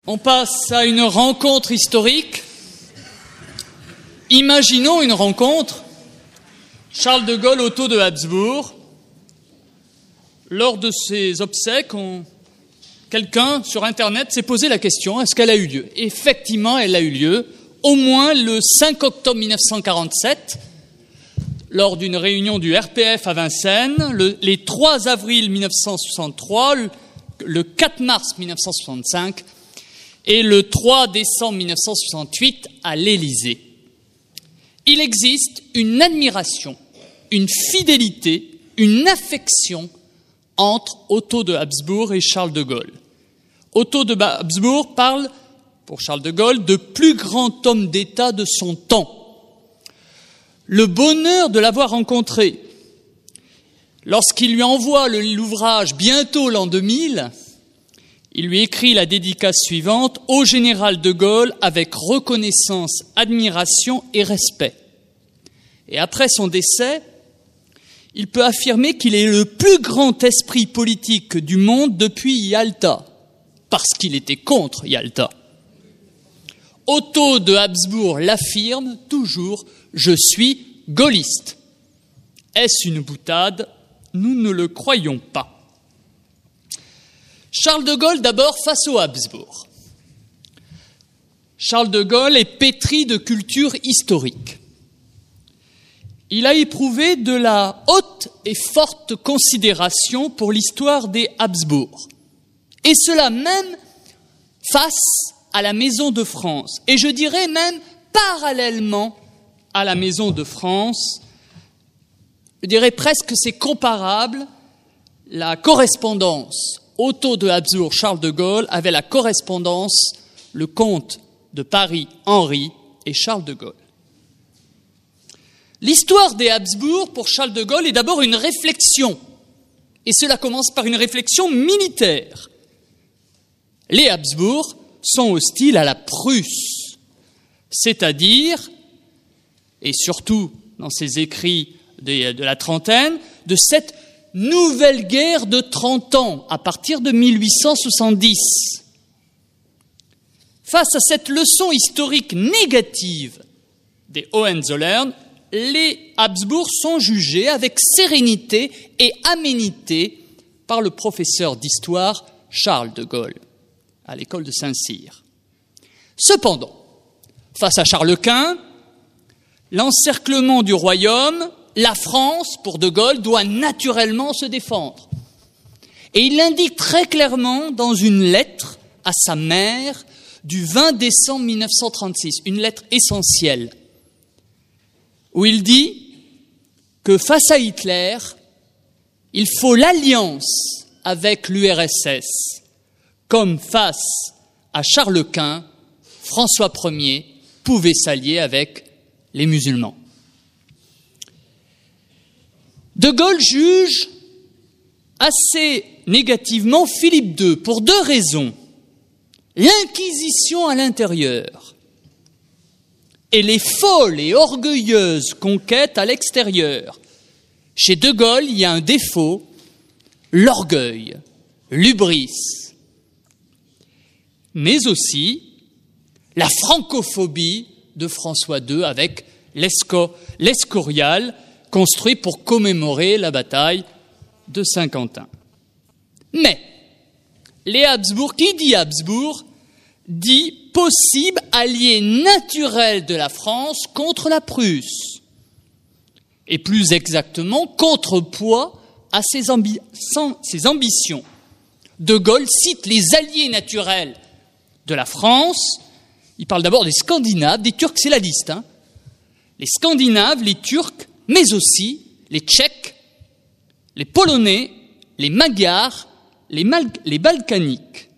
On passe à une rencontre historique. Imaginons une rencontre. Charles de Gaulle, Otto de Habsbourg. Lors de ses obsèques, quelqu'un sur Internet s'est posé la question, est-ce qu'elle a eu lieu ? Effectivement, elle a eu lieu, au moins le 5 octobre 1947, lors d'une réunion du RPF à Vincennes, les 3 avril 1963, le 4 mars 1965 et le 3 décembre 1968 à l'Élysée. Il existe une admiration, une fidélité, une affection entre Otto de Habsbourg et Charles de Gaulle. Otto de Habsbourg parle, pour Charles de Gaulle, de plus grand homme d'État de son temps. Le bonheur de l'avoir rencontré. Lorsqu'il lui envoie l'ouvrage bientôt l'an 2000, il lui écrit la dédicace suivante « Au général de Gaulle avec reconnaissance, admiration et respect ». Et après son décès, il peut affirmer qu'il est le plus grand esprit politique du monde depuis Yalta, parce qu'il était contre Yalta. Otto de Habsbourg l'affirme toujours « Je suis gaulliste ». Est-ce une boutade ? Nous ne le croyons pas. Charles de Gaulle d'abord face aux Habsbourg. Charles de Gaulle est pétri de culture historique. Il a éprouvé de la haute et forte considération pour l'histoire des Habsbourg. Et cela même face à la Maison de France. Et je dirais même parallèlement à la Maison de France. Je dirais presque que c'est comparable. La correspondance Otto de Habsbourg, Charles de Gaulle avait la correspondance le comte de Paris, Henri et Charles de Gaulle. L'histoire des Habsbourg, pour Charles de Gaulle, est d'abord une réflexion. Et cela commence par une réflexion militaire. Les Habsbourg sont hostiles à la Prusse, c'est-à-dire, et surtout dans ses écrits de la trentaine, de cette nouvelle guerre de 30 ans, à partir de 1870. Face à cette leçon historique négative des Hohenzollern, les Habsbourg sont jugés avec sérénité et aménité par le professeur d'histoire Charles de Gaulle, à l'école de Saint-Cyr. Cependant, face à Charles Quint, l'encerclement du royaume, la France, pour de Gaulle, doit naturellement se défendre. Et il l'indique très clairement dans une lettre à sa mère du 20 décembre 1936, une lettre essentielle, où il dit que face à Hitler, il faut l'alliance avec l'URSS, comme face à Charles Quint, François Ier pouvait s'allier avec les musulmans. De Gaulle juge assez négativement Philippe II pour 2 raisons. L'inquisition à l'intérieur et les folles et orgueilleuses conquêtes à l'extérieur. Chez de Gaulle, il y a un défaut, l'orgueil, l'hubris, mais aussi la francophobie de François II avec l'Escorial, construit pour commémorer la bataille de Saint-Quentin. Mais les Habsbourg, qui dit Habsbourg, dit possible allié naturel de la France contre la Prusse, et plus exactement contrepoids à ses ambitions. De Gaulle cite les alliés naturels de la France. Il parle d'abord des Scandinaves, des Turcs, c'est la liste. Les Scandinaves, les Turcs, mais aussi les Tchèques, les Polonais, les Magyars, les Balkaniques.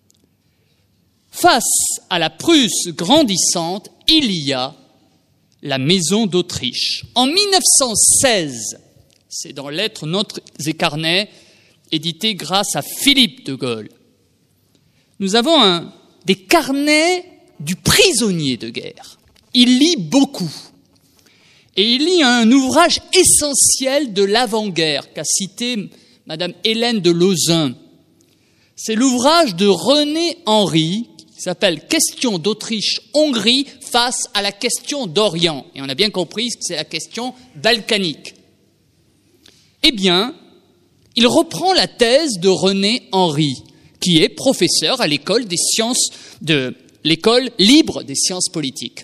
Face à la Prusse grandissante, il y a la Maison d'Autriche. En 1916, c'est dans Lettres, Notes et Carnets, édité grâce à Philippe de Gaulle, nous avons des carnets du prisonnier de guerre. Il lit beaucoup. Et il lit un ouvrage essentiel de l'avant-guerre qu'a cité Madame Hélène de Lauzun. C'est l'ouvrage de René Henry, qui s'appelle « Question d'Autriche-Hongrie face à la question d'Orient ». Et on a bien compris que c'est la question balkanique. Eh bien, il reprend la thèse de René Henry, qui est professeur à l'école des sciences de l'école libre des sciences politiques.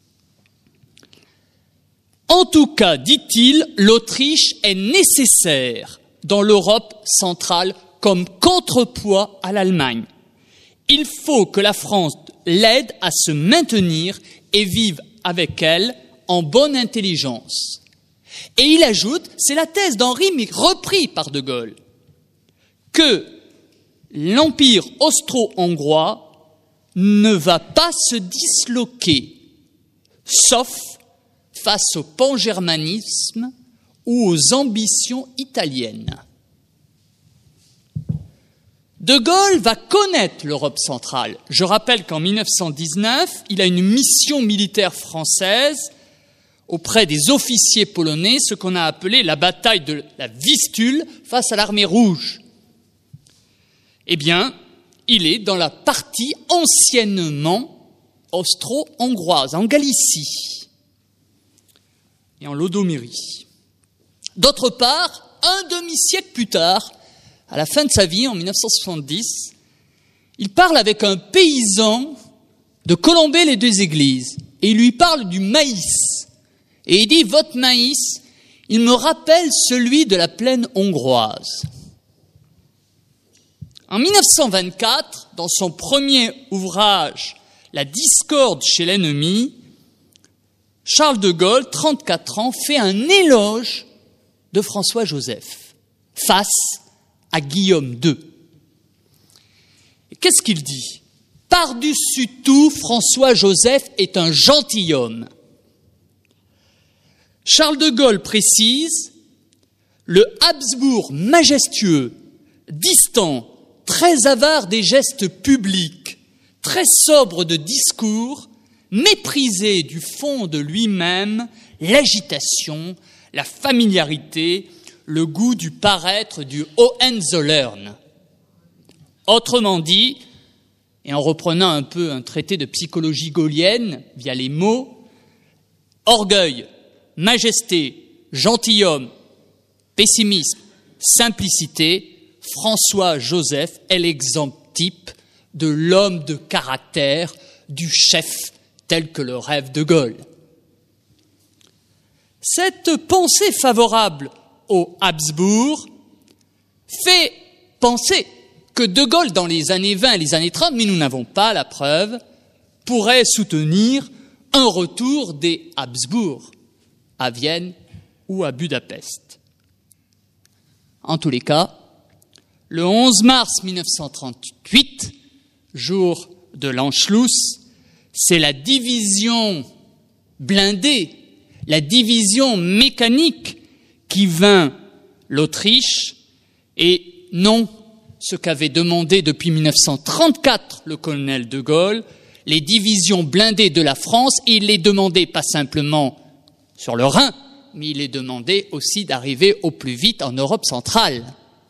En tout cas, dit-il, l'Autriche est nécessaire dans l'Europe centrale comme contrepoids à l'Allemagne. Il faut que la France l'aide à se maintenir et vive avec elle en bonne intelligence. Et il ajoute, c'est la thèse d'Henry, mais repris par De Gaulle, que l'empire austro-hongrois ne va pas se disloquer, sauf face au pangermanisme ou aux ambitions italiennes. De Gaulle va connaître l'Europe centrale. Je rappelle qu'en 1919, il a une mission militaire française auprès des officiers polonais, ce qu'on a appelé la bataille de la Vistule face à l'armée rouge. Eh bien, il est dans la partie anciennement austro-hongroise, en Galicie et en Lodomérie. D'autre part, un demi-siècle plus tard, à la fin de sa vie, en 1970, il parle avec un paysan de Colombey-les-Deux-Églises et il lui parle du maïs. Et il dit, votre maïs, il me rappelle celui de la plaine hongroise. En 1924, dans son premier ouvrage, La discorde chez l'ennemi, Charles de Gaulle, 34 ans, fait un éloge de François-Joseph face à Guillaume II. Et qu'est-ce qu'il dit ? Par-dessus tout, François-Joseph est un gentilhomme. Charles de Gaulle précise, le Habsbourg majestueux, distant, très avare des gestes publics, très sobre de discours, méprisé du fond de lui-même l'agitation, la familiarité, le goût du paraître, du Hohenzollern. Autrement dit, et en reprenant un peu un traité de psychologie gaulienne via les mots, orgueil, majesté, gentilhomme, pessimisme, simplicité, François-Joseph est l'exemple type de l'homme de caractère, du chef tel que le rêve de Gaulle. Cette pensée favorable aux Habsbourg fait penser que De Gaulle, dans les années 20 et les années 30, mais nous n'avons pas la preuve, pourrait soutenir un retour des Habsbourg à Vienne ou à Budapest. En tous les cas, le 11 mars 1938, jour de l'Anschluss, c'est la division blindée, la division mécanique qui vainc l'Autriche et non ce qu'avait demandé depuis 1934 le colonel de Gaulle, les divisions blindées de la France. Et il les demandait pas simplement sur le Rhin, mais il les demandait aussi d'arriver au plus vite en Europe centrale.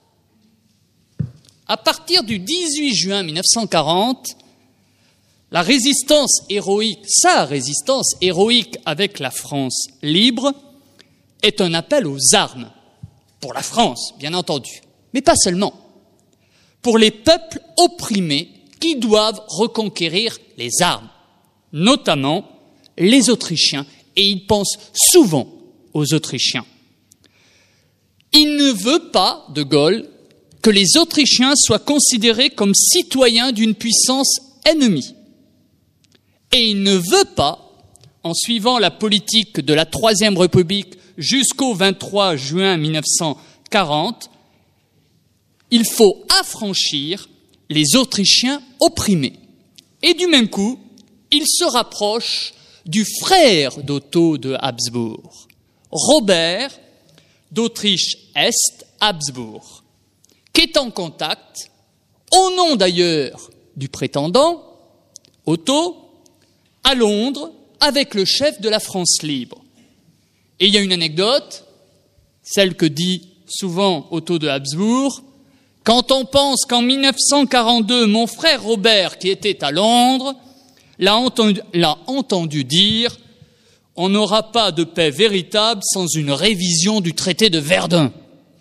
À partir du 18 juin 1940, la résistance héroïque, sa résistance héroïque avec la France libre, est un appel aux armes, pour la France, bien entendu, mais pas seulement, pour les peuples opprimés qui doivent reconquérir les armes, notamment les Autrichiens, et il pense souvent aux Autrichiens. Il ne veut pas, De Gaulle, que les Autrichiens soient considérés comme citoyens d'une puissance ennemie. Et il ne veut pas, en suivant la politique de la Troisième République jusqu'au 23 juin 1940, il faut affranchir les Autrichiens opprimés. Et du même coup, il se rapproche du frère d'Otto de Habsbourg, Robert d'Autriche-Est Habsbourg, qui est en contact, au nom d'ailleurs du prétendant, Otto, à Londres, avec le chef de la France libre. Et il y a une anecdote, celle que dit souvent Otto de Habsbourg, Quand on pense qu'en 1942, mon frère Robert, qui était à Londres, l'a entendu dire « On n'aura pas de paix véritable sans une révision du traité de Verdun ».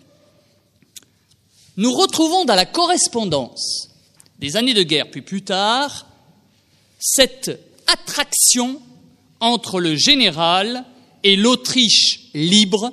Nous retrouvons dans la correspondance des années de guerre, puis plus tard, cette attraction entre le général et l'Autriche libre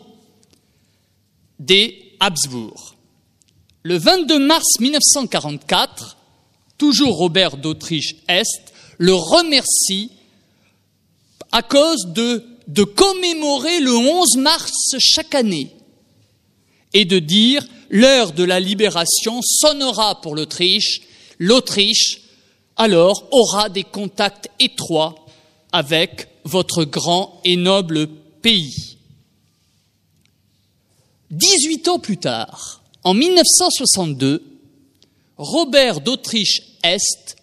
des Habsbourg. Le 22 mars 1944, toujours Robert d'Autriche-Est le remercie à cause de commémorer le 11 mars chaque année et de dire « L'heure de la libération sonnera pour l'Autriche. L'Autriche, alors, aura des contacts étroits avec votre grand et noble pays. » 18 ans plus tard, en 1962, Robert d'Autriche-Est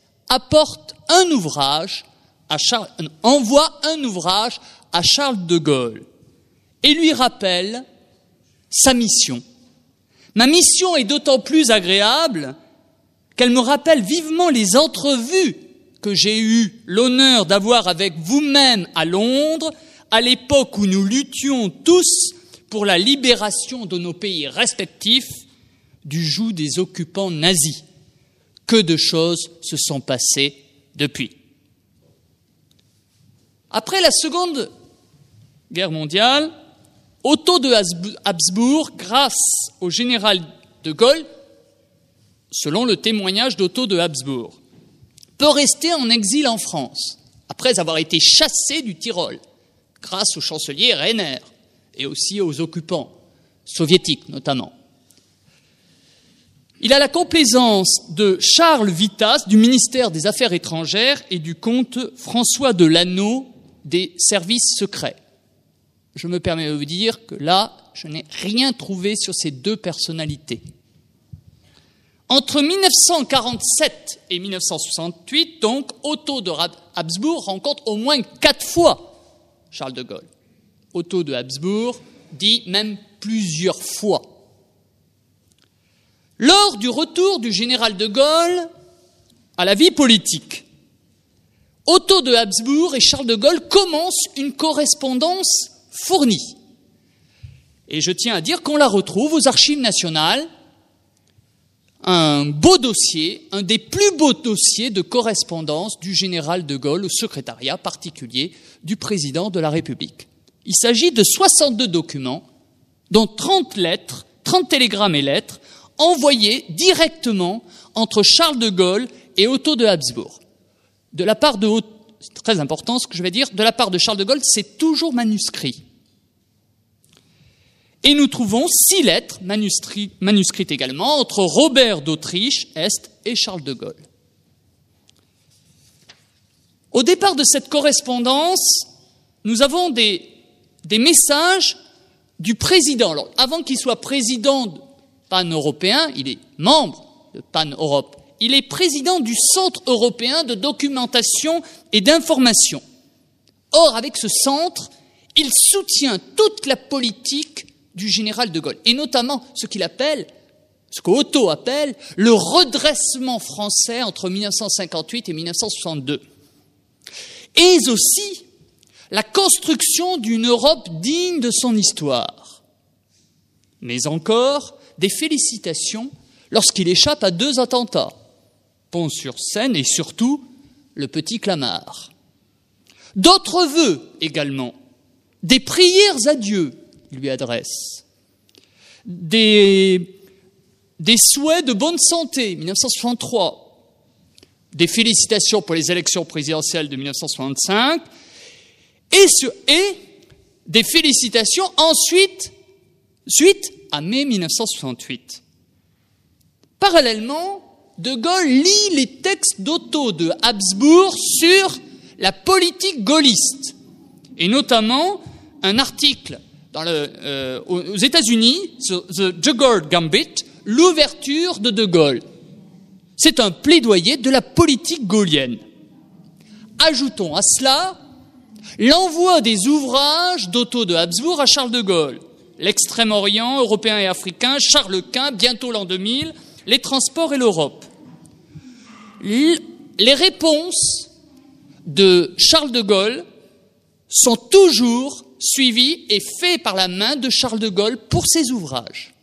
envoie un ouvrage à Charles de Gaulle et lui rappelle sa mission. Ma mission est d'autant plus agréable qu'elle me rappelle vivement les entrevues que j'ai eu l'honneur d'avoir avec vous-même à Londres, à l'époque où nous luttions tous pour la libération de nos pays respectifs du joug des occupants nazis. Que de choses se sont passées depuis. Après la Seconde Guerre mondiale, Otto de Habsbourg, grâce au général de Gaulle, selon le témoignage d'Otto de Habsbourg, peut rester en exil en France, après avoir été chassé du Tyrol, grâce au chancelier Rainer et aussi aux occupants soviétiques notamment. Il a la complaisance de Charles Vitas du ministère des Affaires étrangères et du comte François de Lanneau des services secrets. Je me permets de vous dire que là, je n'ai rien trouvé sur ces deux personnalités. Entre 1947 et 1968, donc, Otto de Habsbourg rencontre au moins 4 fois Charles de Gaulle. Otto de Habsbourg dit même plusieurs fois. Lors du retour du général de Gaulle à la vie politique, Otto de Habsbourg et Charles de Gaulle commencent une correspondance fournie. Et je tiens à dire qu'on la retrouve aux Archives nationales, un beau dossier, un des plus beaux dossiers de correspondance du général de Gaulle au secrétariat particulier du président de la République. Il s'agit de 62 documents, dont 30 lettres, 30 télégrammes et lettres, envoyés directement entre Charles de Gaulle et Otto de Habsbourg. De la part de c'est très important ce que je vais dire, de la part de Charles de Gaulle, c'est toujours manuscrit. Et nous trouvons 6 lettres manuscrites également entre Robert d'Autriche-Est et Charles de Gaulle. Au départ de cette correspondance, nous avons des messages du président. Alors, avant qu'il soit président pan-européen, il est membre de Pan-Europe. Il est président du Centre européen de documentation et d'information. Or, avec ce centre, il soutient toute la politique du général de Gaulle, et notamment ce qu'Otto appelle le redressement français entre 1958 et 1962. Et aussi la construction d'une Europe digne de son histoire. Mais encore des félicitations lorsqu'il échappe à 2 attentats, Pont-sur-Seine et surtout le petit Clamart. D'autres vœux également, des prières à Dieu lui adresse, des souhaits de bonne santé, 1963, des félicitations pour les élections présidentielles de 1965, et des félicitations ensuite, suite à mai 1968. Parallèlement, de Gaulle lit les textes d'Otto de Habsbourg sur la politique gaulliste, et notamment un article aux États-Unis sur The De Gaulle Gambit, l'ouverture de Gaulle. C'est un plaidoyer de la politique gaullienne. Ajoutons à cela l'envoi des ouvrages d'Otto de Habsbourg à Charles de Gaulle, l'Extrême-Orient, européen et africain, Charles Quint, bientôt l'an 2000, les transports et l'Europe. Les réponses de Charles de Gaulle sont toujours suivies et faites par la main de Charles de Gaulle pour ses ouvrages.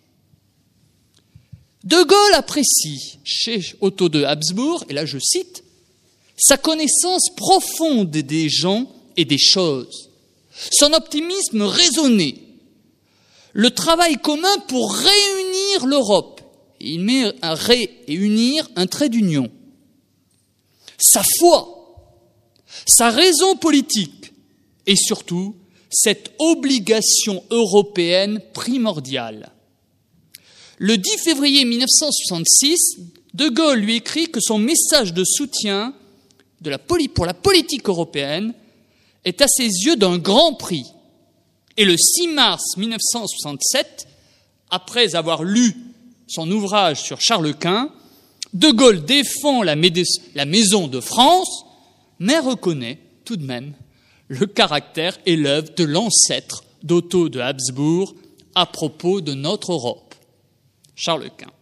De Gaulle apprécie chez Otto de Habsbourg, et là je cite, sa connaissance profonde des gens et des choses, son optimisme raisonné, le travail commun pour réunir l'Europe. Il met un réunir un trait d'union. Sa foi, sa raison politique et surtout cette obligation européenne primordiale. Le 10 février 1966, De Gaulle lui écrit que son message de soutien pour la politique européenne est à ses yeux d'un grand prix. Et le 6 mars 1967, après avoir lu son ouvrage sur Charles Quint, De Gaulle défend la Maison de France, mais reconnaît tout de même le caractère et l'œuvre de l'ancêtre d'Otto de Habsbourg à propos de notre Europe, Charles Quint.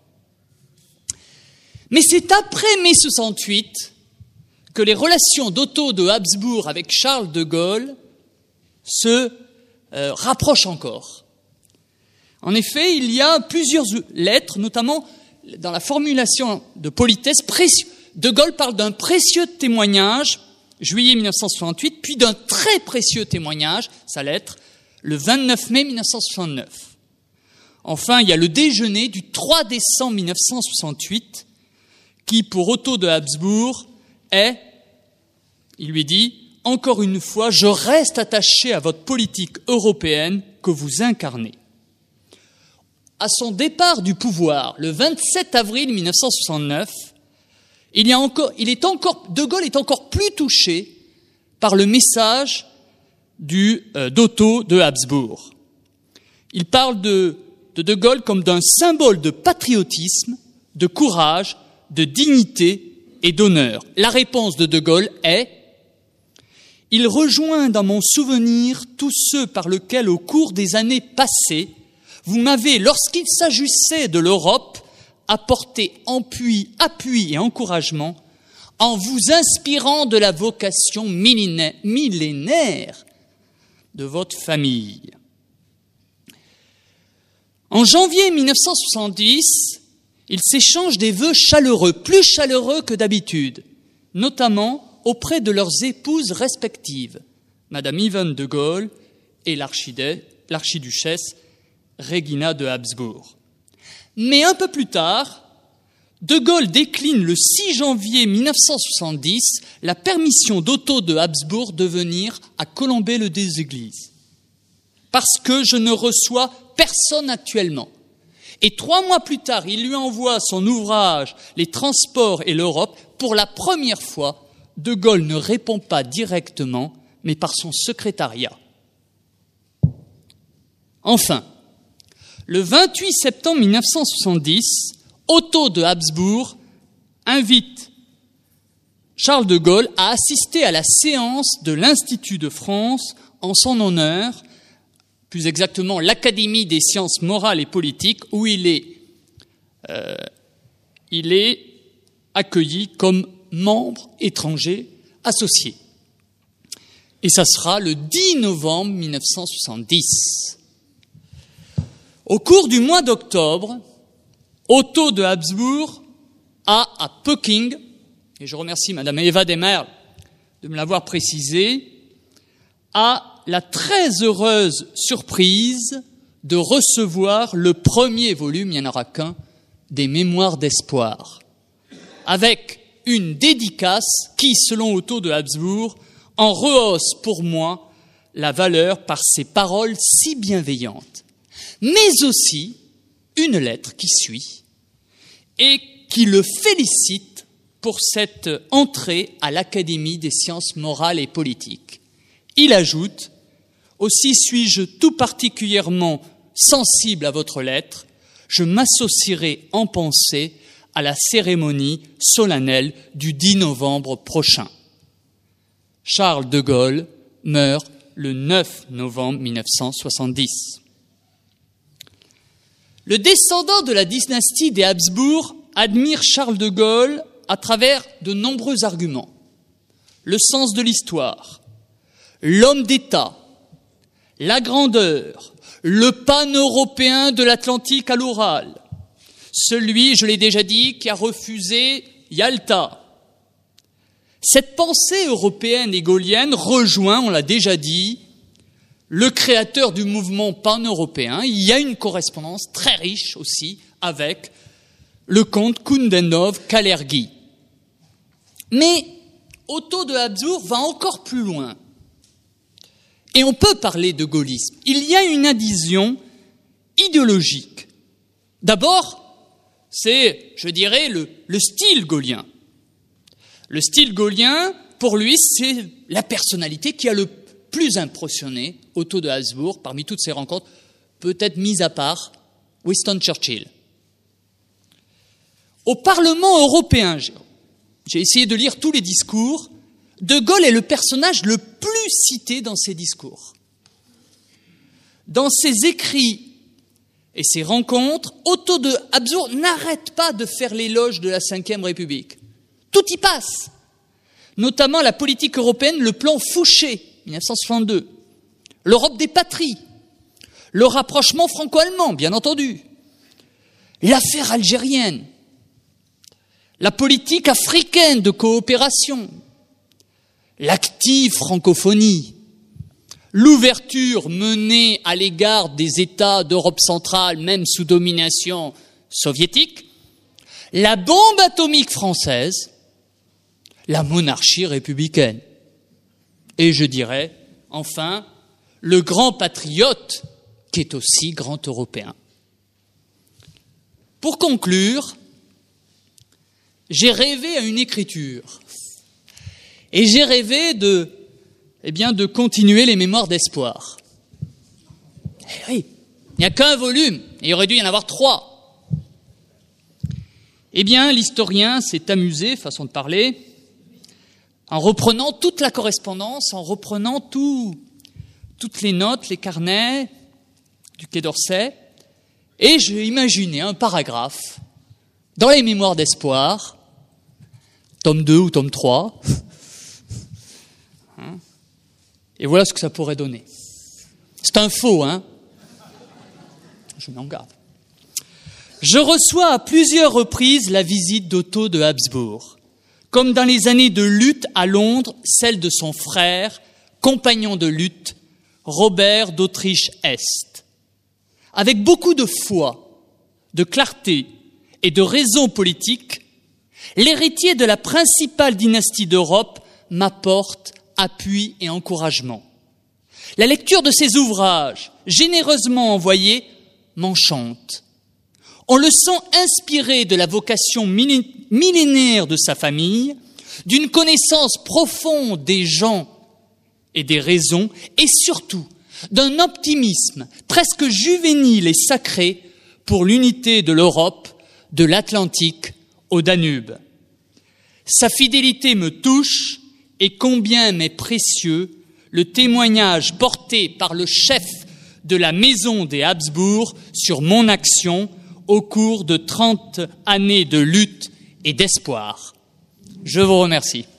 Mais c'est après mai 68 que les relations d'Otto de Habsbourg avec Charles de Gaulle se rapprochent encore. En effet, il y a plusieurs lettres, notamment dans la formulation de politesse. De Gaulle parle d'un précieux témoignage, juillet 1968, puis d'un très précieux témoignage, sa lettre, le 29 mai 1969. Enfin, il y a le déjeuner du 3 décembre 1968, qui, pour Otto de Habsbourg, il lui dit « Encore une fois, je reste attaché à votre politique européenne que vous incarnez. » À son départ du pouvoir, le 27 avril 1969, De Gaulle est encore plus touché par le message d'Otto de Habsbourg. Il parle de Gaulle comme d'un symbole de patriotisme, de courage, de dignité et d'honneur. La réponse de Gaulle est « Il rejoint dans mon souvenir tous ceux par lesquels, au cours des années passées, vous m'avez, lorsqu'il s'agissait de l'Europe, apporté appui et encouragement en vous inspirant de la vocation millénaire de votre famille. » En janvier 1970, ils s'échangent des vœux chaleureux, plus chaleureux que d'habitude, notamment auprès de leurs épouses respectives, Madame Yvonne de Gaulle et l'archiduchesse Régina de Habsbourg. Mais un peu plus tard, De Gaulle décline le 6 janvier 1970 la permission d'Otto de Habsbourg de venir à Colombey-le-des-Églises. Parce que je ne reçois personne actuellement. Et 3 mois plus tard, il lui envoie son ouvrage « Les transports et l'Europe ». Pour la première fois, De Gaulle ne répond pas directement, mais par son secrétariat. Enfin, le 28 septembre 1970, Otto de Habsbourg invite Charles de Gaulle à assister à la séance de l'Institut de France en son honneur, plus exactement l'Académie des sciences morales et politiques, où il est accueilli comme membre étranger associé. Et ça sera le 10 novembre 1970. Au cours du mois d'octobre, Otto de Habsbourg a à Peking, et je remercie Madame Eva Demerle de me l'avoir précisé, a la très heureuse surprise de recevoir le premier volume, il n'y en aura qu'un, des Mémoires d'espoir, avec une dédicace qui, selon Otto de Habsbourg, en rehausse pour moi la valeur par ses paroles si bienveillantes, mais aussi une lettre qui suit et qui le félicite pour cette entrée à l'Académie des sciences morales et politiques. Il ajoute « Aussi suis-je tout particulièrement sensible à votre lettre, je m'associerai en pensée à la cérémonie solennelle du 10 novembre prochain. » Charles de Gaulle meurt le 9 novembre 1970. Le descendant de la dynastie des Habsbourg admire Charles de Gaulle à travers de nombreux arguments. Le sens de l'histoire, l'homme d'État, la grandeur, le pan-européen de l'Atlantique à l'Oural, celui, je l'ai déjà dit, qui a refusé Yalta. Cette pensée européenne et gaullienne rejoint, on l'a déjà dit, le créateur du mouvement pan-européen. Il y a une correspondance très riche aussi avec le comte Kundenov-Kalergi. Mais Otto de Habsbourg va encore plus loin. Et on peut parler de gaullisme. Il y a une adhésion idéologique. D'abord, c'est, je dirais, le style gaullien. Le style gaullien, pour lui, c'est la personnalité qui a le plus impressionné Otto de Habsbourg parmi toutes ces rencontres, peut-être mis à part Winston Churchill. Au Parlement européen, j'ai essayé de lire tous les discours, De Gaulle est le personnage le plus cité dans ses discours. Dans ses écrits et ses rencontres, Otto de Habsbourg n'arrête pas de faire l'éloge de la Ve République. Tout y passe, notamment la politique européenne, le plan Fouché, 1962, l'Europe des patries, le rapprochement franco-allemand, bien entendu, l'affaire algérienne, la politique africaine de coopération, l'active francophonie, l'ouverture menée à l'égard des États d'Europe centrale, même sous domination soviétique, la bombe atomique française, la monarchie républicaine. Et je dirais, enfin, le grand patriote qui est aussi grand Européen. Pour conclure, j'ai rêvé à une écriture. Et j'ai rêvé de continuer les mémoires d'espoir. Eh oui, il n'y a qu'un volume, et il aurait dû y en avoir 3. Eh bien, l'historien s'est amusé, façon de parler, en reprenant toute la correspondance, en reprenant toutes les notes, les carnets du Quai d'Orsay, et j'ai imaginé un paragraphe dans les mémoires d'espoir, tome 2 ou tome 3, et voilà ce que ça pourrait donner. C'est un faux, hein? Je m'en garde. Je reçois à plusieurs reprises la visite d'Otto de Habsbourg, comme dans les années de lutte à Londres, celle de son frère, compagnon de lutte, Robert d'Autriche-Est. Avec beaucoup de foi, de clarté et de raison politique, l'héritier de la principale dynastie d'Europe m'apporte appui et encouragement. La lecture de ses ouvrages, généreusement envoyés, m'enchante. On le sent inspiré de la vocation millénaire de sa famille, d'une connaissance profonde des gens et des raisons, et surtout d'un optimisme presque juvénile et sacré pour l'unité de l'Europe, de l'Atlantique au Danube. Sa fidélité me touche, et combien m'est précieux le témoignage porté par le chef de la maison des Habsbourg sur mon action au cours de 30 années de lutte et d'espoir. Je vous remercie.